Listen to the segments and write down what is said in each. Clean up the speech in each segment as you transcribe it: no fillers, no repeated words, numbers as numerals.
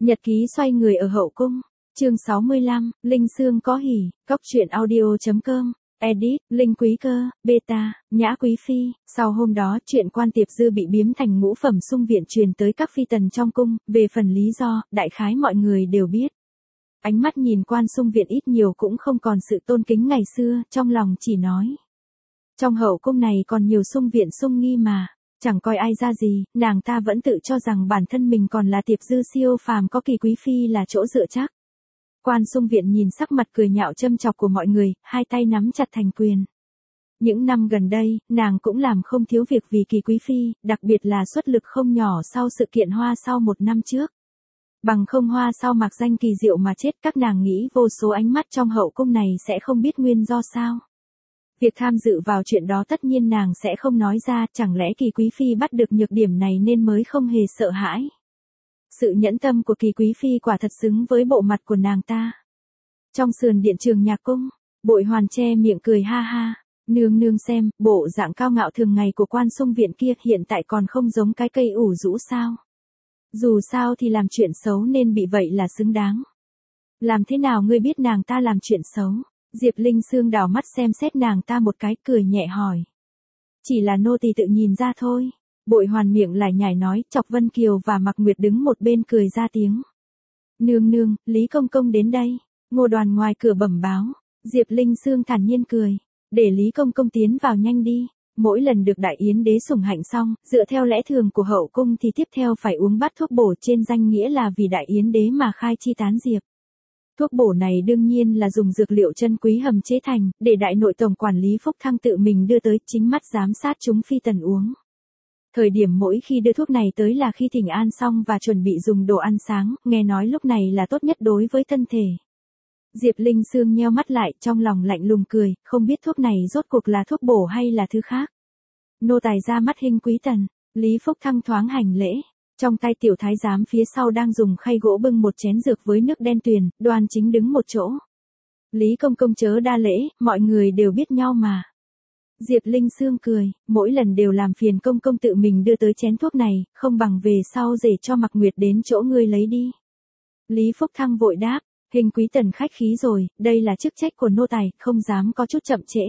Nhật ký xoay người ở hậu cung. Chương 65, Linh Sương có hỉ, Cóc truyện audio.com, edit, Linh Quý Cơ, beta, Nhã Quý Phi. Sau hôm đó, chuyện quan Tiệp Dư bị biếm thành ngũ phẩm sung viện truyền tới các phi tần trong cung, về phần lý do, đại khái mọi người đều biết. Ánh mắt nhìn quan sung viện ít nhiều cũng không còn sự tôn kính ngày xưa, trong lòng chỉ nói. Trong hậu cung này còn nhiều sung viện sung nghi mà. Chẳng coi ai ra gì, nàng ta vẫn tự cho rằng bản thân mình còn là Tiệp Dư siêu phàm có Kỳ Quý Phi là chỗ dựa chắc. Quan sung viện nhìn sắc mặt cười nhạo châm chọc của mọi người, hai tay nắm chặt thành quyền. Những năm gần đây, nàng cũng làm không thiếu việc vì Kỳ Quý Phi, đặc biệt là xuất lực không nhỏ sau sự kiện Hoa Sau một năm trước. Bằng không Hoa Sau mặc danh kỳ diệu mà chết, các nàng nghĩ vô số ánh mắt trong hậu cung này sẽ không biết nguyên do sao. Việc tham dự vào chuyện đó tất nhiên nàng sẽ không nói ra, chẳng lẽ Kỳ Quý Phi bắt được nhược điểm này nên mới không hề sợ hãi. Sự nhẫn tâm của Kỳ Quý Phi quả thật xứng với bộ mặt của nàng ta. Trong sườn điện Trường Nhạc Cung, Bội Hoàn che miệng cười ha ha, nương nương xem, bộ dạng cao ngạo thường ngày của quan sung viện kia hiện tại còn không giống cái cây ủ rũ sao. Dù sao thì làm chuyện xấu nên bị vậy là xứng đáng. Làm thế nào ngươi biết nàng ta làm chuyện xấu? Diệp Linh Sương đảo mắt xem xét nàng ta một cái, cười nhẹ hỏi. Chỉ là nô tỳ tự nhìn ra thôi. Bội Hoàn miệng lải nhải nói, chọc Vân Kiều và Mạc Nguyệt đứng một bên cười ra tiếng. Nương nương, Lý Công Công đến đây. Ngô Đoàn ngoài cửa bẩm báo. Diệp Linh Sương thản nhiên cười. Để Lý Công Công tiến vào nhanh đi. Mỗi lần được đại yến đế sủng hạnh xong, dựa theo lẽ thường của hậu cung thì tiếp theo phải uống bát thuốc bổ trên danh nghĩa là vì đại yến đế mà khai chi tán diệp. Thuốc bổ này đương nhiên là dùng dược liệu chân quý hầm chế thành, để đại nội tổng quản Lý Phúc Thăng tự mình đưa tới, chính mắt giám sát chúng phi tần uống. Thời điểm mỗi khi đưa thuốc này tới là khi thỉnh an xong và chuẩn bị dùng đồ ăn sáng, nghe nói lúc này là tốt nhất đối với thân thể. Diệp Linh Sương nheo mắt lại, trong lòng lạnh lùng cười, không biết thuốc này rốt cuộc là thuốc bổ hay là thứ khác. Nô tài ra mắt Hinh Quý Tần. Lý Phúc Thăng thoáng hành lễ. Trong tay tiểu thái giám phía sau đang dùng khay gỗ bưng một chén dược với nước đen tuyền, Đoan Chính đứng một chỗ. Lý Công Công chớ đa lễ, mọi người đều biết nhau mà. Diệp Linh Sương cười, mỗi lần đều làm phiền Công Công tự mình đưa tới chén thuốc này, không bằng về sau để cho Mạc Nguyệt đến chỗ ngươi lấy đi. Lý Phúc Thăng vội đáp, Hinh Quý Tần khách khí rồi, đây là chức trách của nô tài, không dám có chút chậm trễ.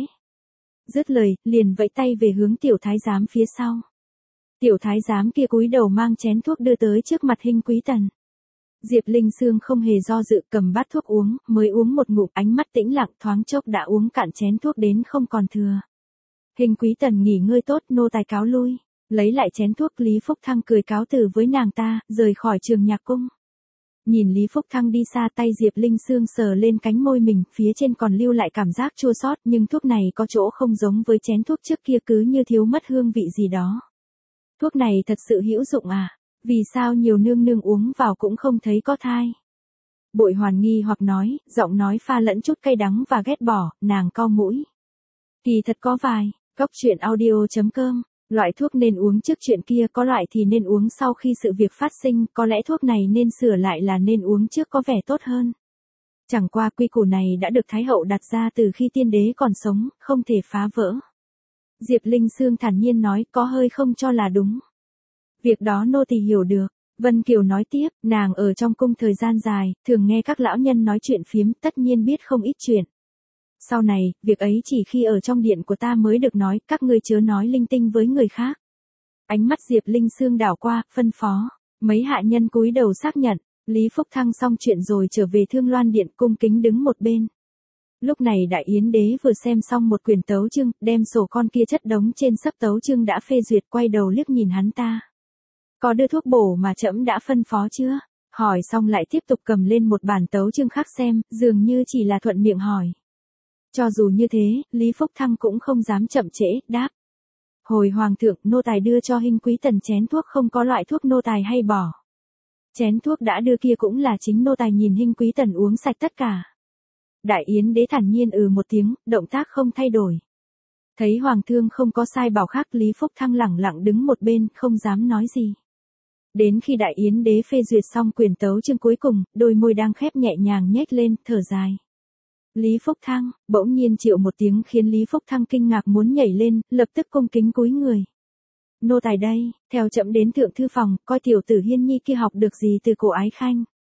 Dứt lời, liền vẫy tay về hướng tiểu thái giám phía sau. Tiểu thái giám kia cúi đầu mang chén thuốc đưa tới trước mặt Hinh Quý Tần. Diệp Linh Sương không hề do dự cầm bát thuốc uống, mới uống một ngụm, ánh mắt tĩnh lặng, thoáng chốc đã uống cạn chén thuốc đến không còn thừa. Hinh Quý Tần nghỉ ngơi tốt, nô tài cáo lui. Lấy lại chén thuốc, Lý Phúc Thăng cười cáo từ với nàng ta, rời khỏi Trường Nhạc Cung. Nhìn Lý Phúc Thăng đi xa, tay Diệp Linh Sương sờ lên cánh môi mình, phía trên còn lưu lại cảm giác chua xót, nhưng thuốc này có chỗ không giống với chén thuốc trước kia, cứ như thiếu mất hương vị gì đó. Thuốc này thật sự hữu dụng à? Vì sao nhiều nương nương uống vào cũng không thấy có thai? Bội Hoàn nghi hoặc nói, giọng nói pha lẫn chút cay đắng và ghét bỏ, nàng cau mũi. Kỳ thật có vài. Cóc truyện audio.com, loại thuốc nên uống trước chuyện kia, có loại thì nên uống sau khi sự việc phát sinh, có lẽ thuốc này nên sửa lại là nên uống trước có vẻ tốt hơn. Chẳng qua quy củ này đã được Thái Hậu đặt ra từ khi tiên đế còn sống, không thể phá vỡ. Diệp Linh Sương thản nhiên nói, có hơi không cho là đúng. Việc đó nô tỳ hiểu được. Vân Kiều nói tiếp, nàng ở trong cung thời gian dài, thường nghe các lão nhân nói chuyện phiếm, tất nhiên biết không ít chuyện. Sau này, việc ấy chỉ khi ở trong điện của ta mới được nói, các ngươi chớ nói linh tinh với người khác. Ánh mắt Diệp Linh Sương đảo qua, phân phó. Mấy hạ nhân cúi đầu xác nhận. Lý Phúc Thăng xong chuyện rồi trở về Thương Loan Điện, cung kính đứng một bên. Lúc này đại yến đế vừa xem xong một quyển tấu chương, đem sổ con kia chất đống trên sấp tấu chương đã phê duyệt, quay đầu liếc nhìn hắn ta. Có đưa thuốc bổ mà trẫm đã phân phó chưa? Hỏi xong lại tiếp tục cầm lên một bản tấu chương khác xem, dường như chỉ là thuận miệng hỏi. Cho dù như thế, Lý Phúc Thăng cũng không dám chậm trễ, đáp. Hồi hoàng thượng, nô tài đưa cho Hinh Quý Tần chén thuốc, không có loại thuốc nô tài hay bỏ. Chén thuốc đã đưa kia cũng là chính nô tài nhìn Hinh Quý Tần uống sạch tất cả. Đại yến đế thản nhiên một tiếng, động tác không thay đổi. Thấy hoàng thương không có sai bảo khác, Lý Phúc Thăng lẳng lặng đứng một bên, không dám nói gì. Đến khi đại yến đế phê duyệt xong quyển tấu chương cuối cùng, đôi môi đang khép nhẹ nhàng nhếch lên, thở dài. Lý Phúc Thăng, bỗng nhiên chịu một tiếng khiến Lý Phúc Thăng kinh ngạc muốn nhảy lên, lập tức cung kính cúi người. Nô tài đây, theo trẫm đến thượng thư phòng, coi tiểu tử Hiên Nhi kia học được gì từ cổ Ái Khanh.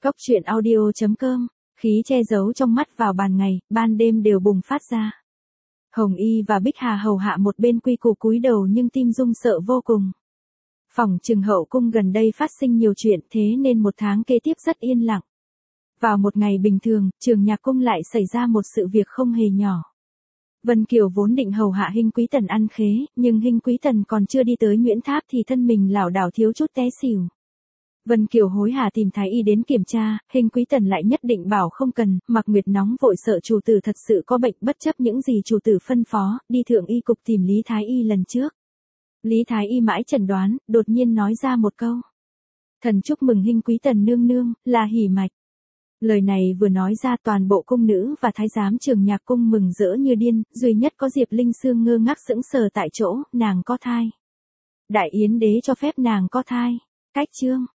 Cóc truyện audio.com, khí che giấu trong mắt vào ban ngày, ban đêm đều bùng phát ra. Hồng Y và Bích Hà hầu hạ một bên quy củ cúi đầu nhưng tim rung sợ vô cùng. Phỏng chừng hậu cung gần đây phát sinh nhiều chuyện thế nên một tháng kế tiếp rất yên lặng. Vào một ngày bình thường, Trường Nhạc Cung lại xảy ra một sự việc không hề nhỏ. Vân Kiều vốn định hầu hạ Hinh Quý Tần ăn khế, nhưng Hinh Quý Tần còn chưa đi tới Nguyễn Tháp thì thân mình lảo đảo thiếu chút té xỉu. Vân Kiều hối hả tìm Thái Y đến kiểm tra, Hinh Quý Tần lại nhất định bảo không cần, Mạc Nguyệt nóng vội sợ chủ tử thật sự có bệnh bất chấp những gì chủ tử phân phó, đi thượng y cục tìm Lý Thái Y lần trước. Lý Thái Y mãi chẩn đoán, đột nhiên nói ra một câu. Thần chúc mừng Hinh Quý Tần nương nương, là hỉ mạch. Lời này vừa nói ra toàn bộ cung nữ và thái giám Trường Nhạc Cung mừng rỡ như điên, duy nhất có Diệp Linh Sương ngơ ngác sững sờ tại chỗ, nàng có thai. Đại Yến đế cho phép nàng có thai. Cách chương